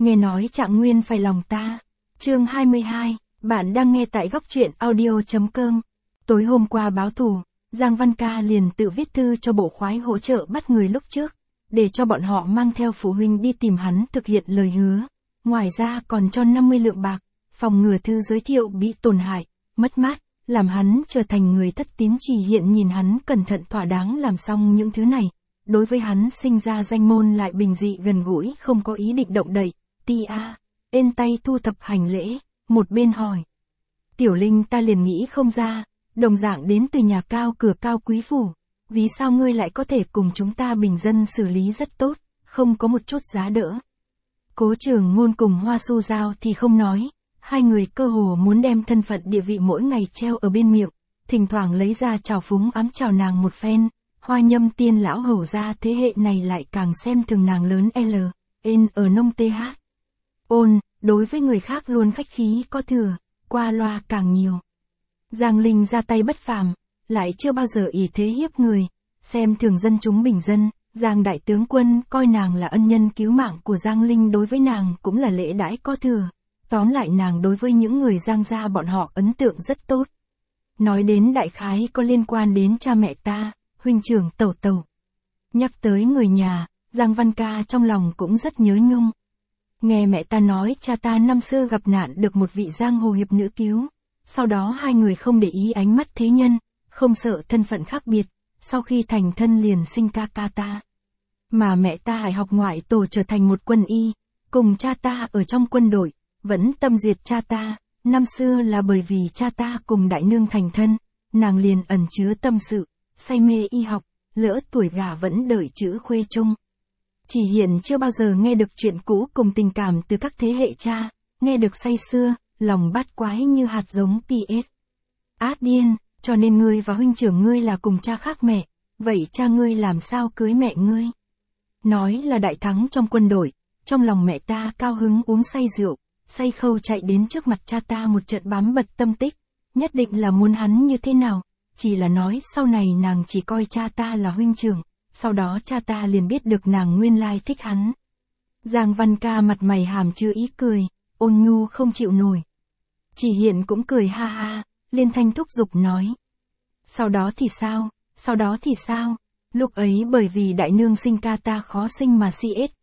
Nghe nói Trạng Nguyên phải lòng ta. Chương 22, bạn đang nghe tại góc truyện audio.com. Tối hôm qua báo thù, Giang Văn Ca liền tự viết thư cho bộ khoái hỗ trợ bắt người lúc trước, để cho bọn họ mang theo phụ huynh đi tìm hắn thực hiện lời hứa. Ngoài ra còn cho 50 lượng bạc, phòng ngừa thư giới thiệu bị tổn hại, mất mát, làm hắn trở thành người thất tín. Chỉ hiện nhìn hắn cẩn thận thỏa đáng làm xong những thứ này. Đối với hắn sinh ra danh môn lại bình dị gần gũi, không có ý định động đậy. Tia, ên tay thu thập hành lễ, một bên hỏi. Tiểu Linh, ta liền nghĩ không ra, đồng dạng đến từ nhà cao cửa cao quý phủ, vì sao ngươi lại có thể cùng chúng ta bình dân xử lý rất tốt, không có một chút giá đỡ. Cố Trường Ngôn cùng Hoa Su Giao thì không nói, hai người cơ hồ muốn đem thân phận địa vị mỗi ngày treo ở bên miệng, thỉnh thoảng lấy ra trào phúng ám chào nàng một phen. Hoa Nhâm Tiên lão hầu gia thế hệ này lại càng xem thường nàng lớn N ở nông th. Ôn, đối với người khác luôn khách khí có thừa, qua loa càng nhiều. Giang Linh ra tay bất phàm, lại chưa bao giờ ỷ thế hiếp người, xem thường dân chúng bình dân. Giang đại tướng quân coi nàng là ân nhân cứu mạng của Giang Linh, đối với nàng cũng là lễ đãi có thừa. Tóm lại nàng đối với những người Giang gia bọn họ ấn tượng rất tốt. Nói đến đại khái có liên quan đến cha mẹ ta, huynh trưởng Tẩu Tẩu. Nhắc tới người nhà, Giang Văn Ca trong lòng cũng rất nhớ nhung. Nghe mẹ ta nói cha ta năm xưa gặp nạn được một vị giang hồ hiệp nữ cứu. Sau đó hai người không để ý ánh mắt thế nhân, không sợ thân phận khác biệt, sau khi thành thân liền sinh ca ca ta. Mà mẹ ta hải học ngoại tổ trở thành một quân y, cùng cha ta ở trong quân đội, vẫn tâm duyệt cha ta. Năm xưa là bởi vì cha ta cùng đại nương thành thân, nàng liền ẩn chứa tâm sự, say mê y học, lỡ tuổi gả vẫn đợi chữ khuê chung. Chỉ hiện chưa bao giờ nghe được chuyện cũ cùng tình cảm từ các thế hệ cha, nghe được say sưa, lòng bát quái như hạt giống PS. Át điên, cho nên ngươi và huynh trưởng ngươi là cùng cha khác mẹ, vậy cha ngươi làm sao cưới mẹ ngươi? Nói là đại thắng trong quân đội, trong lòng mẹ ta cao hứng uống say rượu, say khâu chạy đến trước mặt cha ta một trận bám bật tâm tích, nhất định là muốn hắn như thế nào, chỉ là nói sau này nàng chỉ coi cha ta là huynh trưởng. Sau đó cha ta liền biết được nàng nguyên lai thích hắn. Giang Văn Ca mặt mày hàm chứa ý cười, ôn nhu không chịu nổi. Chỉ hiện cũng cười ha ha, liên thanh thúc giục nói. Sau đó thì sao, sau đó thì sao? Lúc ấy bởi vì đại nương sinh ca ta khó sinh mà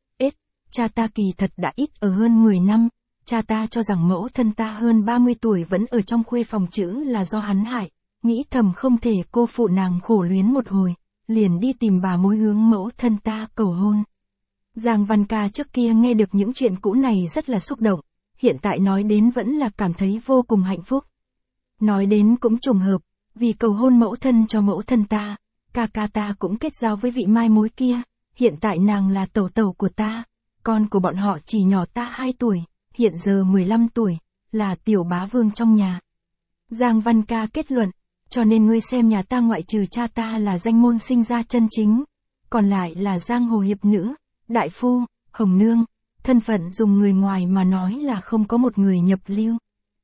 cha ta kỳ thật đã ít ở hơn 10 năm. Cha ta cho rằng mẫu thân ta hơn 30 tuổi vẫn ở trong khuê phòng chữ là do hắn hại, nghĩ thầm không thể cô phụ nàng khổ luyến một hồi. Liền đi tìm bà mối hướng mẫu thân ta cầu hôn. Giang Văn Ca trước kia nghe được những chuyện cũ này rất là xúc động, hiện tại nói đến vẫn là cảm thấy vô cùng hạnh phúc. Nói đến cũng trùng hợp, vì cầu hôn mẫu thân cho mẫu thân ta, ca ca ta cũng kết giao với vị mai mối kia, hiện tại nàng là tẩu tẩu của ta, con của bọn họ chỉ nhỏ ta 2 tuổi, hiện giờ 15 tuổi, là tiểu bá vương trong nhà. Giang Văn Ca kết luận. Cho nên ngươi xem nhà ta ngoại trừ cha ta là danh môn sinh ra chân chính, còn lại là giang hồ hiệp nữ, đại phu, hồng nương, thân phận dùng người ngoài mà nói là không có một người nhập lưu.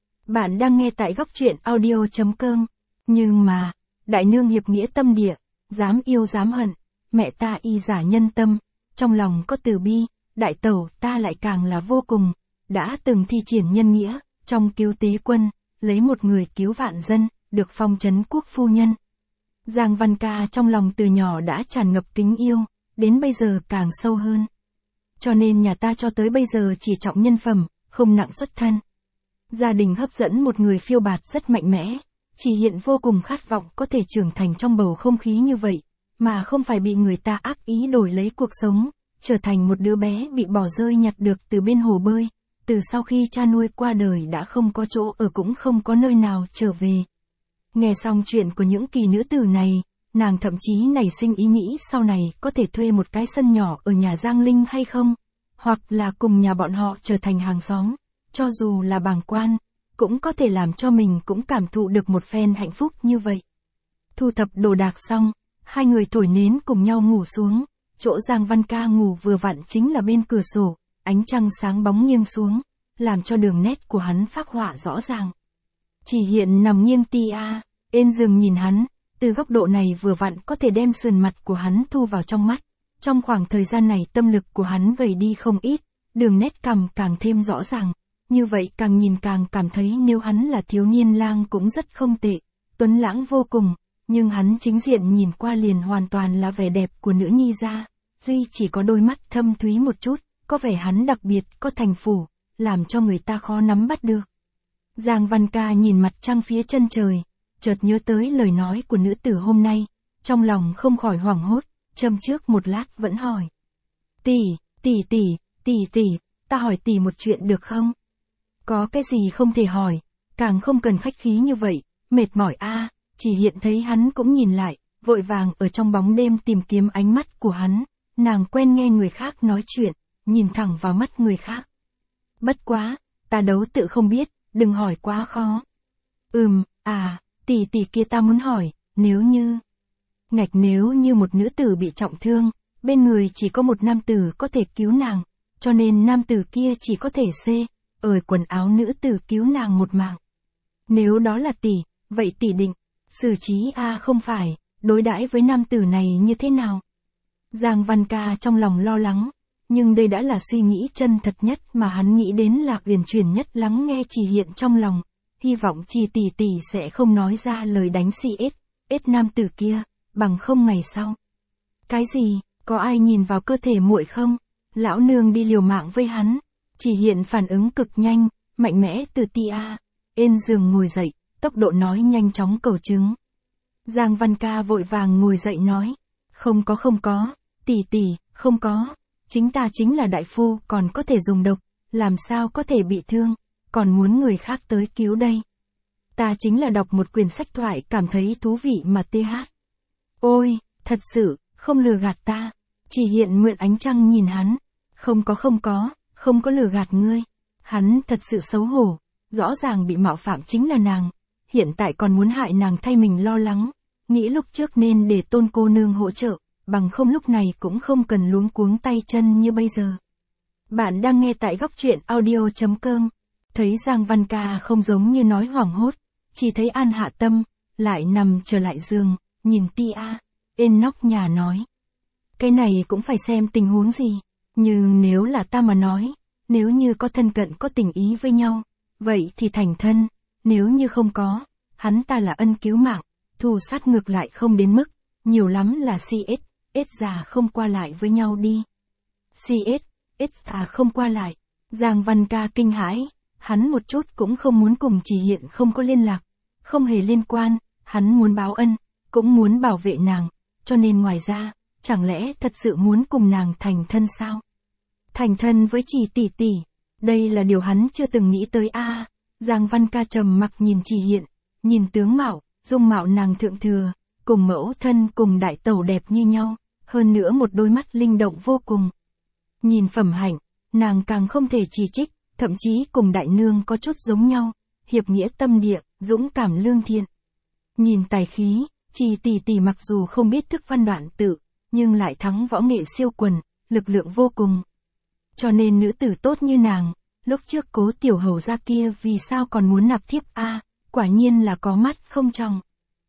Bạn đang nghe tại góc truyện audio.com, nhưng mà, đại nương hiệp nghĩa tâm địa, dám yêu dám hận, mẹ ta y giả nhân tâm, trong lòng có từ bi, đại tẩu ta lại càng là vô cùng, đã từng thi triển nhân nghĩa, trong cứu tế quân, lấy một người cứu vạn dân. Được phong trấn quốc phu nhân. Giang Văn Ca trong lòng từ nhỏ đã tràn ngập kính yêu, đến bây giờ càng sâu hơn. Cho nên nhà ta cho tới bây giờ chỉ trọng nhân phẩm, không nặng xuất thân. Gia đình hấp dẫn một người phiêu bạt rất mạnh mẽ, chỉ hiện vô cùng khát vọng có thể trưởng thành trong bầu không khí như vậy, mà không phải bị người ta ác ý đổi lấy cuộc sống, trở thành một đứa bé bị bỏ rơi nhặt được từ bên hồ bơi, từ sau khi cha nuôi qua đời đã không có chỗ ở cũng không có nơi nào trở về. Nghe xong chuyện của những kỳ nữ tử này, nàng thậm chí nảy sinh ý nghĩ sau này có thể thuê một cái sân nhỏ ở nhà Giang Linh hay không, hoặc là cùng nhà bọn họ trở thành hàng xóm, cho dù là bàng quan, cũng có thể làm cho mình cũng cảm thụ được một phen hạnh phúc như vậy. Thu thập đồ đạc xong, hai người thổi nến cùng nhau ngủ xuống, chỗ Giang Văn Ca ngủ vừa vặn chính là bên cửa sổ, ánh trăng sáng bóng nghiêng xuống, làm cho đường nét của hắn phác họa rõ ràng. Chỉ hiện nằm nghiêng ên giường nhìn hắn, từ góc độ này vừa vặn có thể đem sườn mặt của hắn thu vào trong mắt. Trong khoảng thời gian này tâm lực của hắn gầy đi không ít, đường nét cằm càng thêm rõ ràng, như vậy càng nhìn càng cảm thấy nếu hắn là thiếu niên lang cũng rất không tệ, tuấn lãng vô cùng, nhưng hắn chính diện nhìn qua liền hoàn toàn là vẻ đẹp của nữ nhi ra, duy chỉ có đôi mắt thâm thúy một chút, có vẻ hắn đặc biệt có thành phủ, làm cho người ta khó nắm bắt được. Giang Văn Ca nhìn mặt trăng phía chân trời, chợt nhớ tới lời nói của nữ tử hôm nay, trong lòng không khỏi hoảng hốt, châm trước một lát vẫn hỏi. Tỷ, ta hỏi tỷ một chuyện được không? Có cái gì không thể hỏi, càng không cần khách khí như vậy, mệt mỏi a. Chỉ hiện thấy hắn cũng nhìn lại, vội vàng ở trong bóng đêm tìm kiếm ánh mắt của hắn, nàng quen nghe người khác nói chuyện, nhìn thẳng vào mắt người khác. Bất quá, ta đấu tự không biết, đừng hỏi quá khó. Tỷ kia ta muốn hỏi, nếu như một nữ tử bị trọng thương, bên người chỉ có một nam tử có thể cứu nàng, cho nên nam tử kia chỉ có thể ở quần áo nữ tử cứu nàng một mạng. Nếu đó là tỷ, vậy tỷ định xử trí không phải, đối đãi với nam tử này như thế nào? Giang Văn Ca trong lòng lo lắng, nhưng đây đã là suy nghĩ chân thật nhất mà hắn nghĩ đến là uyển chuyển nhất lắng nghe Chỉ Hiện trong lòng, hy vọng Chỉ tỷ sẽ không nói ra lời đánh CS nam tử kia, bằng không ngày sau. Cái gì, có ai nhìn vào cơ thể muội không? Lão nương đi liều mạng với hắn. Chỉ Hiện phản ứng cực nhanh, mạnh mẽ từ ên giường ngồi dậy, tốc độ nói nhanh chóng cầu chứng. Giang Văn Ca vội vàng ngồi dậy nói, không có, tỷ, không có, chính ta chính là đại phu còn có thể dùng độc, làm sao có thể bị thương, còn muốn người khác tới cứu đây. Ta chính là đọc một quyển sách thoại cảm thấy thú vị mà Ôi, thật sự, không lừa gạt ta. Chỉ Hiện mượn ánh trăng nhìn hắn, không có lừa gạt ngươi. Hắn thật sự xấu hổ, rõ ràng bị mạo phạm chính là nàng, hiện tại còn muốn hại nàng thay mình lo lắng, nghĩ lúc trước nên để Tôn cô nương hỗ trợ, bằng không lúc này cũng không cần luống cuống tay chân như bây giờ. Bạn đang nghe tại góc truyện audio.com, thấy Giang Văn Ca không giống như nói hoảng hốt, chỉ thấy an hạ tâm, lại nằm trở lại giường, nhìn ên nóc nhà nói. Cái này cũng phải xem tình huống gì, nhưng nếu là ta mà nói, nếu như có thân cận có tình ý với nhau, vậy thì thành thân, nếu như không có, hắn ta là ân cứu mạng, thù sát ngược lại không đến mức, nhiều lắm là CS già không qua lại với nhau đi. CS già không qua lại, Giang Văn Ca kinh hãi, hắn một chút cũng không muốn cùng Chỉ Hiện không có liên lạc, không hề liên quan, hắn muốn báo ân, cũng muốn bảo vệ nàng, cho nên ngoài ra, chẳng lẽ thật sự muốn cùng nàng thành thân sao? Thành thân với Chỉ tỷ, đây là điều hắn chưa từng nghĩ tới Giang Văn Ca trầm mặc nhìn Chỉ Hiện, nhìn tướng mạo, dung mạo nàng thượng thừa, cùng mẫu thân cùng đại tẩu đẹp như nhau, hơn nữa một đôi mắt linh động vô cùng. Nhìn phẩm hạnh, nàng càng không thể chỉ trích, thậm chí cùng đại nương có chút giống nhau, hiệp nghĩa tâm địa, dũng cảm lương thiện. Nhìn tài khí, Chỉ tỷ mặc dù không biết thức văn đoạn tự, nhưng lại thắng võ nghệ siêu quần, lực lượng vô cùng. Cho nên nữ tử tốt như nàng, lúc trước Cố tiểu hầu gia kia vì sao còn muốn nạp thiếp quả nhiên là có mắt không tròng.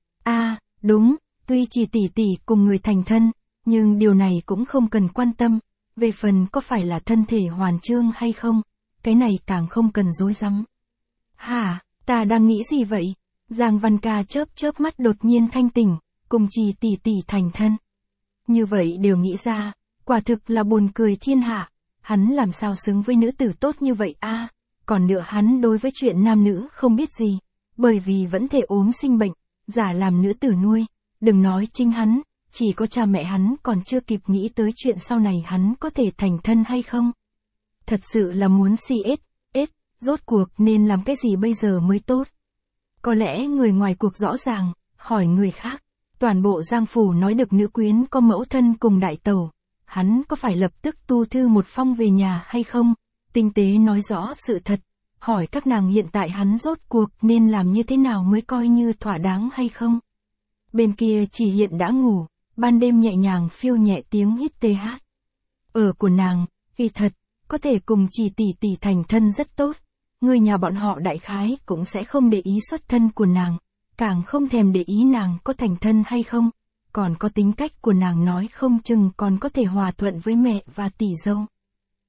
Đúng, tuy Chỉ tỷ cùng người thành thân, nhưng điều này cũng không cần quan tâm, về phần có phải là thân thể hoàn chương hay không, cái này càng không cần rối rắm. Hả, ta đang nghĩ gì vậy? Giang Văn Ca chớp mắt đột nhiên thanh tỉnh, cùng Chỉ tỷ thành thân. Như vậy đều nghĩ ra, quả thực là buồn cười thiên hạ, hắn làm sao xứng với nữ tử tốt như vậy còn nữa hắn đối với chuyện nam nữ không biết gì, bởi vì vẫn thể ốm sinh bệnh, giả làm nữ tử nuôi, đừng nói chính hắn, chỉ có cha mẹ hắn còn chưa kịp nghĩ tới chuyện sau này hắn có thể thành thân hay không. Thật sự là muốn CS, rốt cuộc nên làm cái gì bây giờ mới tốt. Có lẽ người ngoài cuộc rõ ràng, hỏi người khác, toàn bộ Giang phủ nói được nữ quyến có mẫu thân cùng đại tẩu, hắn có phải lập tức tu thư một phong về nhà hay không, tinh tế nói rõ sự thật, hỏi các nàng hiện tại hắn rốt cuộc nên làm như thế nào mới coi như thỏa đáng hay không. Bên kia Chỉ Hiện đã ngủ, ban đêm nhẹ nhàng phiêu nhẹ tiếng hít TH. Ở của nàng, kỳ thật, có thể cùng Chỉ tỷ thành thân rất tốt, người nhà bọn họ đại khái cũng sẽ không để ý xuất thân của nàng, càng không thèm để ý nàng có thành thân hay không, còn có tính cách của nàng nói không chừng còn có thể hòa thuận với mẹ và tỷ dâu.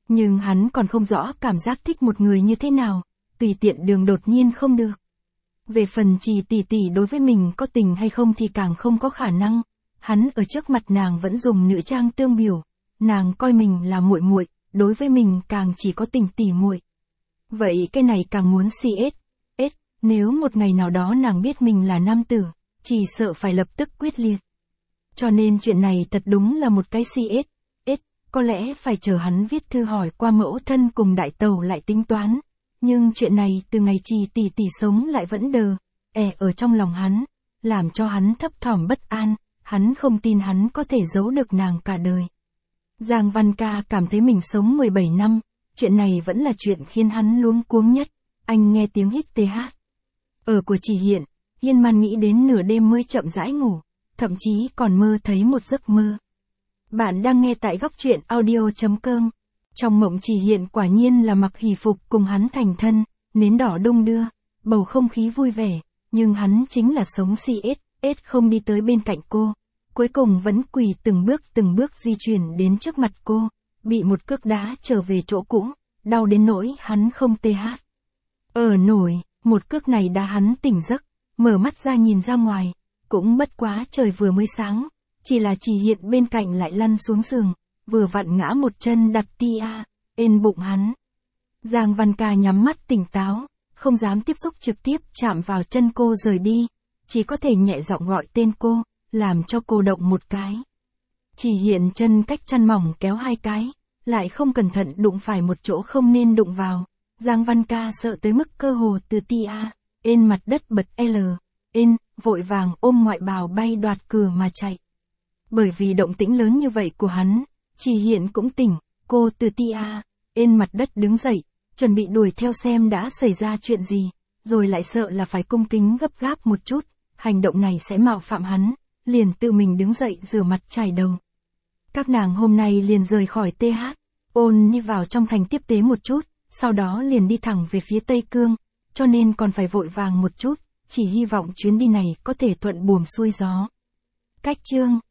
Nhưng hắn còn không rõ cảm giác thích một người như thế nào, tùy tiện đường đột nhiên không được. Về phần Trì tỷ tỷ đối với mình có tình hay không thì càng không có khả năng, hắn ở trước mặt nàng vẫn dùng nữ trang tương biểu, nàng coi mình là muội muội, đối với mình càng chỉ có tình tỉ muội. Vậy cái này càng muốn CS, nếu một ngày nào đó nàng biết mình là nam tử, chỉ sợ phải lập tức quyết liệt. Cho nên chuyện này thật đúng là một cái CS, có lẽ phải chờ hắn viết thư hỏi qua mẫu thân cùng đại tẩu lại tính toán. Nhưng chuyện này từ ngày Trì tỷ tỷ sống lại vẫn đờ, ở trong lòng hắn, làm cho hắn thấp thỏm bất an, hắn không tin hắn có thể giấu được nàng cả đời. Giang Văn Ca cảm thấy mình sống 17 năm, chuyện này vẫn là chuyện khiến hắn luống cuống nhất. Anh nghe tiếng hít TH ở của Trì Hiện, Hiên Man nghĩ đến nửa đêm mới chậm rãi ngủ, thậm chí còn mơ thấy một giấc mơ. Bạn đang nghe tại góc truyện audio.com. Trong mộng Trì Hiện quả nhiên là mặc hỷ phục cùng hắn thành thân, nến đỏ đung đưa, bầu không khí vui vẻ, nhưng hắn chính là sống CS, không đi tới bên cạnh cô. Cuối cùng vẫn quỳ từng bước di chuyển đến trước mặt cô, bị một cước đá trở về chỗ cũ, đau đến nỗi hắn không TH nổi, một cước này đá hắn tỉnh giấc, mở mắt ra nhìn ra ngoài, cũng bất quá trời vừa mới sáng, chỉ là Trì Hiện bên cạnh lại lăn xuống giường, vừa vặn ngã một chân đặt lên bụng hắn. Giang Văn Ca nhắm mắt tỉnh táo, không dám tiếp xúc trực tiếp chạm vào chân cô rời đi, chỉ có thể nhẹ giọng gọi tên cô, làm cho cô động một cái. Trì Hiện chân cách chăn mỏng kéo 2 cái, lại không cẩn thận đụng phải một chỗ không nên đụng vào. Giang Văn Ca sợ tới mức cơ hồ từ lên mặt đất bật vội vàng ôm ngoại bào bay đoạt cửa mà chạy. Bởi vì động tĩnh lớn như vậy của hắn, Trì Hiện cũng tỉnh, cô từ lên mặt đất đứng dậy, chuẩn bị đuổi theo xem đã xảy ra chuyện gì, rồi lại sợ là phải cung kính gấp gáp một chút, hành động này sẽ mạo phạm hắn, liền tự mình đứng dậy rửa mặt chải đầu. Các nàng hôm nay liền rời khỏi TH, ôn đi vào trong thành tiếp tế một chút, sau đó liền đi thẳng về phía Tây Cương, cho nên còn phải vội vàng một chút, chỉ hy vọng chuyến đi này có thể thuận buồm xuôi gió. Cách chương